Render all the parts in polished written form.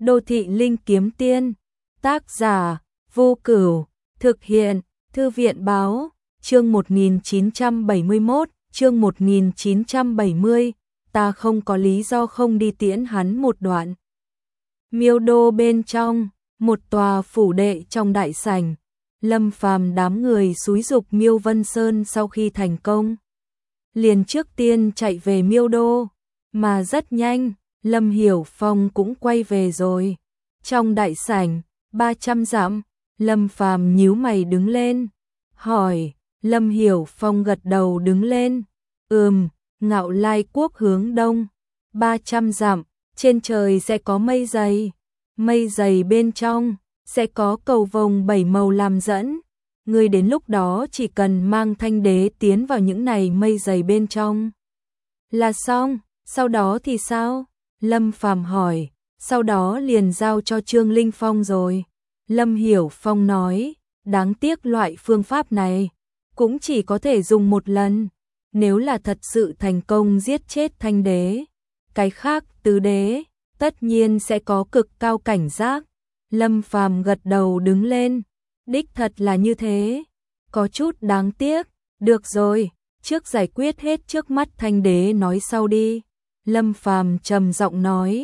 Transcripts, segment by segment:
Đô thị linh kiếm tiên, tác giả, Vô Cửu, thực hiện, Thư viện báo, chương 1971, chương 1970, ta không có lý do không đi tiễn hắn một đoạn. Miêu đô bên trong, một tòa phủ đệ trong đại sảnh, Lâm Phàm đám người xúi giục Miêu Vân Sơn sau khi thành công, liền trước tiên chạy về Miêu đô, mà rất nhanh, Lâm Hiểu Phong cũng quay về rồi. Trong đại sảnh, 300 dặm, Lâm Phàm nhíu mày đứng lên, hỏi, Lâm Hiểu Phong gật đầu đứng lên, Ngạo Lai quốc hướng đông, 300 dặm, trên trời sẽ có mây dày bên trong, sẽ có cầu vồng 7 màu làm dẫn. Ngươi đến lúc đó chỉ cần mang Thanh Đế tiến vào những này mây dày bên trong là xong, sau đó thì sao? Lâm Phàm hỏi, sau đó liền giao cho Trương Linh Phong rồi. Lâm Hiểu Phong nói, đáng tiếc loại phương pháp này cũng chỉ có thể dùng một lần, nếu là thật sự thành công giết chết Thanh Đế, cái khác tứ đế tất nhiên sẽ có cực cao cảnh giác. Lâm Phàm gật đầu đứng lên, đích thật là như thế, có chút đáng tiếc, được rồi, trước giải quyết hết trước mắt Thanh Đế nói sau đi. Lâm Phàm trầm giọng nói,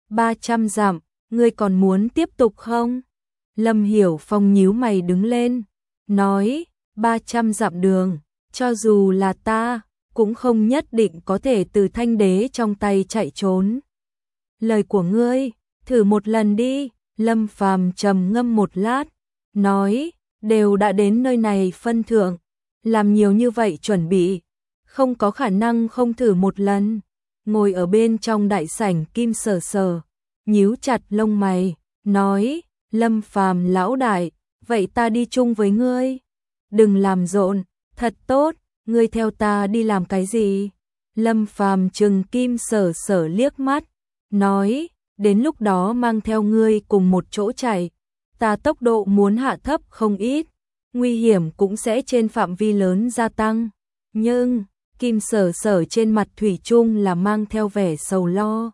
300 dặm, ngươi còn muốn tiếp tục không? Lâm Hiểu Phong nhíu mày đứng lên, nói, 300 dặm đường, cho dù là ta, cũng không nhất định có thể từ Thanh Đế trong tay chạy trốn. Lời của ngươi, thử một lần đi. Lâm Phàm trầm ngâm một lát, nói, đều đã đến nơi này phân thượng, làm nhiều như vậy chuẩn bị, không có khả năng không thử một lần. Ngồi ở bên trong đại sảnh Kim Sở Sở, nhíu chặt lông mày, nói, Lâm Phàm lão đại, vậy ta đi chung với ngươi. Đừng làm rộn, thật tốt, ngươi theo ta đi làm cái gì? Lâm Phàm trừng Kim Sở Sở liếc mắt, nói, đến lúc đó mang theo ngươi cùng một chỗ chạy, ta tốc độ muốn hạ thấp không ít, nguy hiểm cũng sẽ trên phạm vi lớn gia tăng. Nhưng, Kim Sở Sở trên mặt thủy chung là mang theo vẻ sầu lo.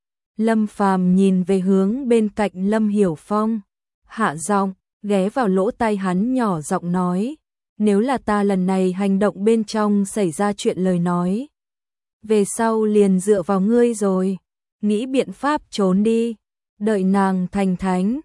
Lâm Phàm nhìn về hướng bên cạnh Lâm Hiểu Phong, hạ giọng, ghé vào lỗ tai hắn nhỏ giọng nói, nếu là ta lần này hành động bên trong xảy ra chuyện lời nói, về sau liền dựa vào ngươi rồi. Nghĩ biện pháp trốn đi, đợi nàng thành thánh.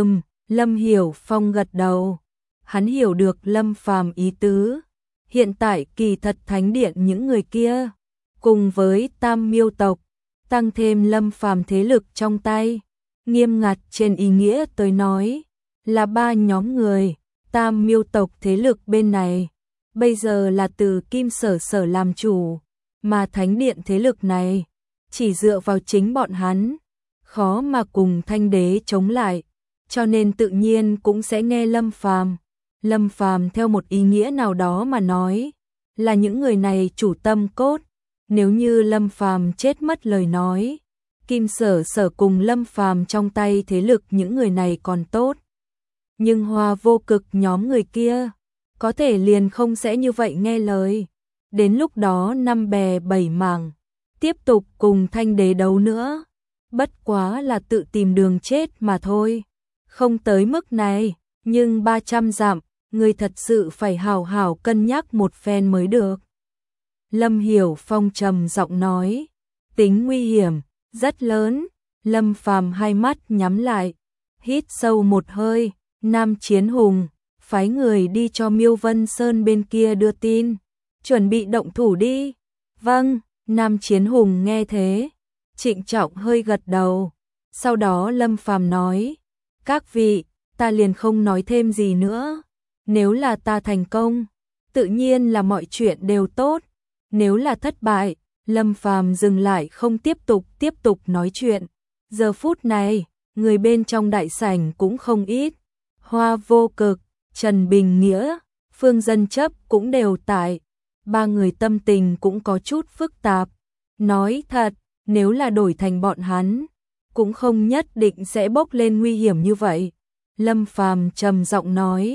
Lâm Hiểu Phong gật đầu, hắn hiểu được Lâm Phàm ý tứ. Hiện tại kỳ thật thánh điện những người kia, cùng với Tam Miêu tộc, tăng thêm Lâm Phàm thế lực trong tay, nghiêm ngặt trên ý nghĩa tới nói, là 3 nhóm người. Tam Miêu tộc thế lực bên này, bây giờ là từ Kim Sở Sở làm chủ, mà thánh điện thế lực này, chỉ dựa vào chính bọn hắn, khó mà cùng Thanh Đế chống lại, cho nên tự nhiên cũng sẽ nghe Lâm Phàm. Lâm Phàm theo một ý nghĩa nào đó mà nói, là những người này chủ tâm cốt, nếu như Lâm Phàm chết mất lời nói, Kim Sở Sở cùng Lâm Phàm trong tay thế lực những người này còn tốt. Nhưng Hoa Vô Cực nhóm người kia, có thể liền không sẽ như vậy nghe lời, đến lúc đó 5 bè 7 mảng, tiếp tục cùng Thanh Đế đấu nữa, bất quá là tự tìm đường chết mà thôi. Không tới mức này, nhưng 300 dặm, người thật sự phải hào hào cân nhắc một phen mới được. Lâm Hiểu Phong trầm giọng nói, tính nguy hiểm, rất lớn. Lâm Phàm hai mắt nhắm lại, hít sâu một hơi, Nam Chiến Hùng, phái người đi cho Miêu Vân Sơn bên kia đưa tin, chuẩn bị động thủ đi. Vâng. Nam Chiến Hùng nghe thế, trịnh trọng hơi gật đầu. Sau đó Lâm Phàm nói, các vị, ta liền không nói thêm gì nữa. Nếu là ta thành công, tự nhiên là mọi chuyện đều tốt. Nếu là thất bại, Lâm Phàm dừng lại không tiếp tục nói chuyện. Giờ phút này, người bên trong đại sảnh cũng không ít. Hoa Vô Cực, Trần Bình Nghĩa, Phương Dân Chấp cũng đều tại. 3 người tâm tình cũng có chút phức tạp. Nói thật, nếu là đổi thành bọn hắn, cũng không nhất định sẽ bốc lên nguy hiểm như vậy. Lâm Phàm trầm giọng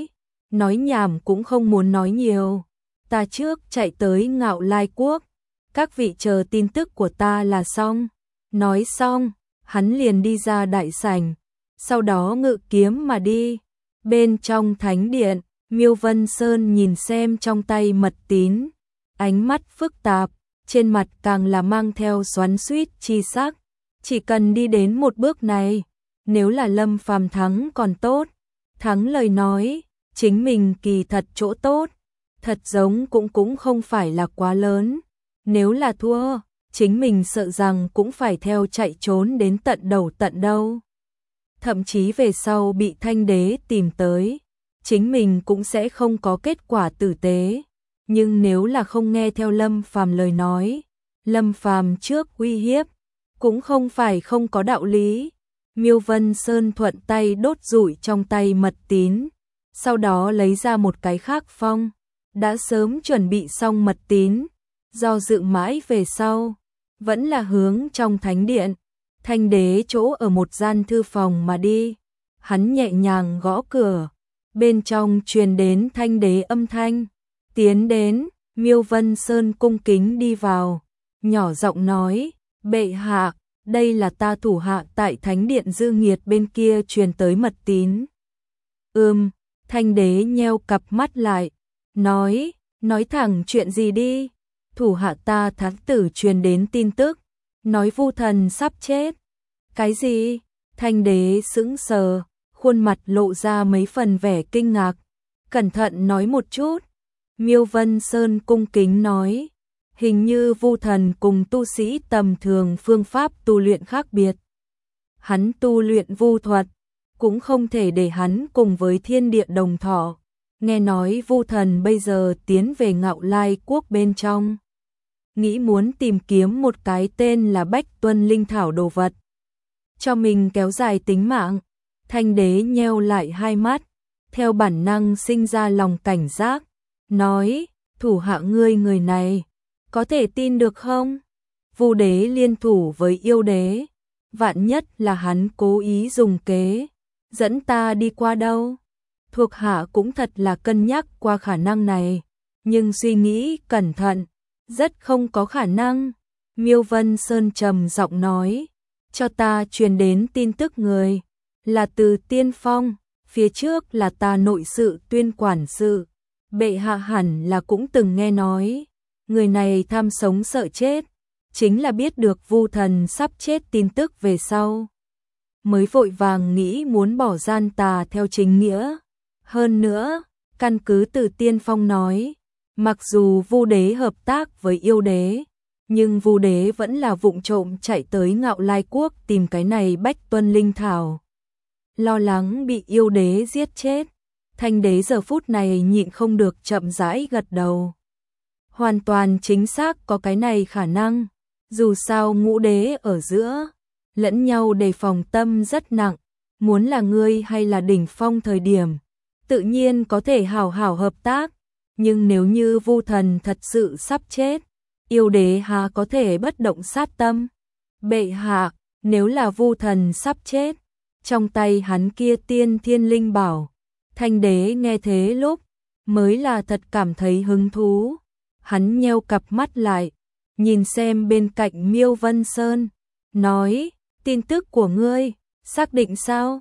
nói nhảm cũng không muốn nói nhiều. Ta trước chạy tới Ngạo Lai quốc, các vị chờ tin tức của ta là xong. Nói xong, hắn liền đi ra đại sảnh, sau đó ngự kiếm mà đi. Bên trong thánh điện, Miêu Vân Sơn nhìn xem trong tay mật tín, ánh mắt phức tạp, trên mặt càng là mang theo xoắn xuýt chi sắc. Chỉ cần đi đến một bước này, nếu là Lâm Phàm thắng còn tốt, thắng lời nói, chính mình kỳ thật chỗ tốt, thật giống cũng không phải là quá lớn. Nếu là thua, chính mình sợ rằng cũng phải theo chạy trốn đến tận đầu tận đâu. Thậm chí về sau bị Thanh Đế tìm tới, chính mình cũng sẽ không có kết quả tử tế. Nhưng nếu là không nghe theo Lâm Phàm lời nói, Lâm Phàm trước uy hiếp, cũng không phải không có đạo lý. Miêu Vân Sơn thuận tay đốt rủi trong tay mật tín, sau đó lấy ra một cái khác phong, đã sớm chuẩn bị xong mật tín, do dự mãi về sau, vẫn là hướng trong thánh điện, Thanh Đế chỗ ở một gian thư phòng mà đi. Hắn nhẹ nhàng gõ cửa, bên trong truyền đến Thanh Đế âm thanh, tiến đến. Miêu Vân Sơn cung kính đi vào, nhỏ giọng nói, bệ hạ, đây là ta thủ hạ tại thánh điện Dư Nghiệt bên kia truyền tới mật tín. Thanh Đế nheo cặp mắt lại, nói thẳng chuyện gì đi. Thủ hạ ta thám tử truyền đến tin tức, nói Vu Thần sắp chết. Cái gì? Thanh Đế sững sờ, khuôn mặt lộ ra mấy phần vẻ kinh ngạc. Cẩn thận nói một chút. Miêu Vân Sơn cung kính nói, hình như Vu Thần cùng tu sĩ tầm thường phương pháp tu luyện khác biệt. Hắn tu luyện vu thuật, cũng không thể để hắn cùng với thiên địa đồng thọ. Nghe nói Vu Thần bây giờ tiến về Ngạo Lai quốc bên trong, nghĩ muốn tìm kiếm một cái tên là Bách Tuân Linh Thảo đồ vật, cho mình kéo dài tính mạng. Thanh Đế nheo lại hai mắt, theo bản năng sinh ra lòng cảnh giác, nói, thủ hạ ngươi người này, có thể tin được không? Vu Đế liên thủ với yêu đế, vạn nhất là hắn cố ý dùng kế, dẫn ta đi qua đâu? Thuộc hạ cũng thật là cân nhắc qua khả năng này, nhưng suy nghĩ cẩn thận, rất không có khả năng. Miêu Vân Sơn trầm giọng nói, cho ta truyền đến tin tức người, là Từ Tiên Phong, phía trước là ta nội sự tuyên quản sự. Bệ hạ hẳn là cũng từng nghe nói, người này tham sống sợ chết, chính là biết được Vu Thần sắp chết tin tức về sau, mới vội vàng nghĩ muốn bỏ gian tà theo chính nghĩa. Hơn nữa, căn cứ Từ Tiên Phong nói, mặc dù Vu Đế hợp tác với yêu đế, nhưng Vu Đế vẫn là vụng trộm chạy tới Ngạo Lai quốc tìm cái này Bách Tuân Linh Thảo, lo lắng bị yêu đế giết chết. Thanh Đế giờ phút này nhịn không được chậm rãi gật đầu. Hoàn toàn chính xác có cái này khả năng, dù sao ngũ đế ở giữa, lẫn nhau đề phòng tâm rất nặng, muốn là ngươi hay là đỉnh phong thời điểm, tự nhiên có thể hảo hảo hợp tác, nhưng nếu như Vu Thần thật sự sắp chết, yêu đế há có thể bất động sát tâm. Bệ hạ, nếu là Vu Thần sắp chết, trong tay hắn kia tiên thiên linh bảo. Thanh Đế nghe thế lúc mới là thật cảm thấy hứng thú, hắn nheo cặp mắt lại, nhìn xem bên cạnh Miêu Vân Sơn, nói, tin tức của ngươi, xác định sao?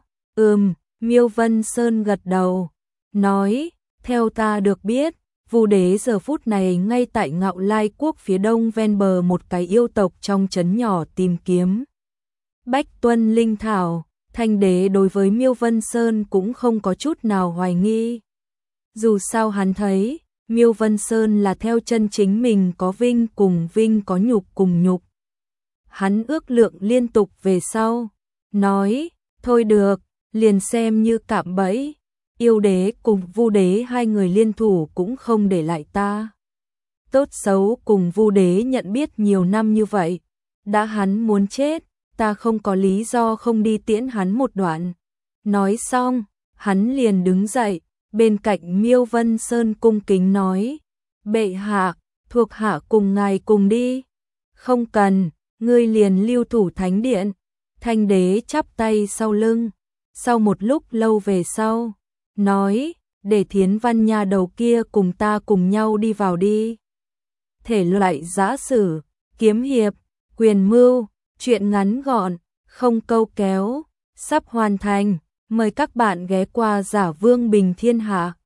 Miêu Vân Sơn gật đầu, nói, theo ta được biết, Vu Đế giờ phút này ngay tại Ngạo Lai quốc phía đông ven bờ một cái yêu tộc trong trấn nhỏ tìm kiếm Bách Tuân Linh Thảo. Thanh Đế đối với Miêu Vân Sơn cũng không có chút nào hoài nghi. Dù sao hắn thấy, Miêu Vân Sơn là theo chân chính mình có vinh cùng vinh có nhục cùng nhục. Hắn ước lượng liên tục về sau, nói, thôi được, liền xem như cạm bẫy, yêu đế cùng Vu Đế hai người liên thủ cũng không để lại ta. Tốt xấu cùng Vu Đế nhận biết nhiều năm như vậy, đã hắn muốn chết, ta không có lý do không đi tiễn hắn một đoạn. Nói xong, hắn liền đứng dậy, bên cạnh Miêu Vân Sơn cung kính nói, bệ hạ, thuộc hạ cùng ngài cùng đi. Không cần, ngươi liền lưu thủ thánh điện. Thanh Đế chắp tay sau lưng, sau một lúc lâu về sau, nói, để Thiến Văn nhà đầu kia cùng ta cùng nhau đi vào đi. Thể loại giã sử, kiếm hiệp, quyền mưu, chuyện ngắn gọn, không câu kéo, sắp hoàn thành. Mời các bạn ghé qua Giả Vương Bình Thiên Hạ.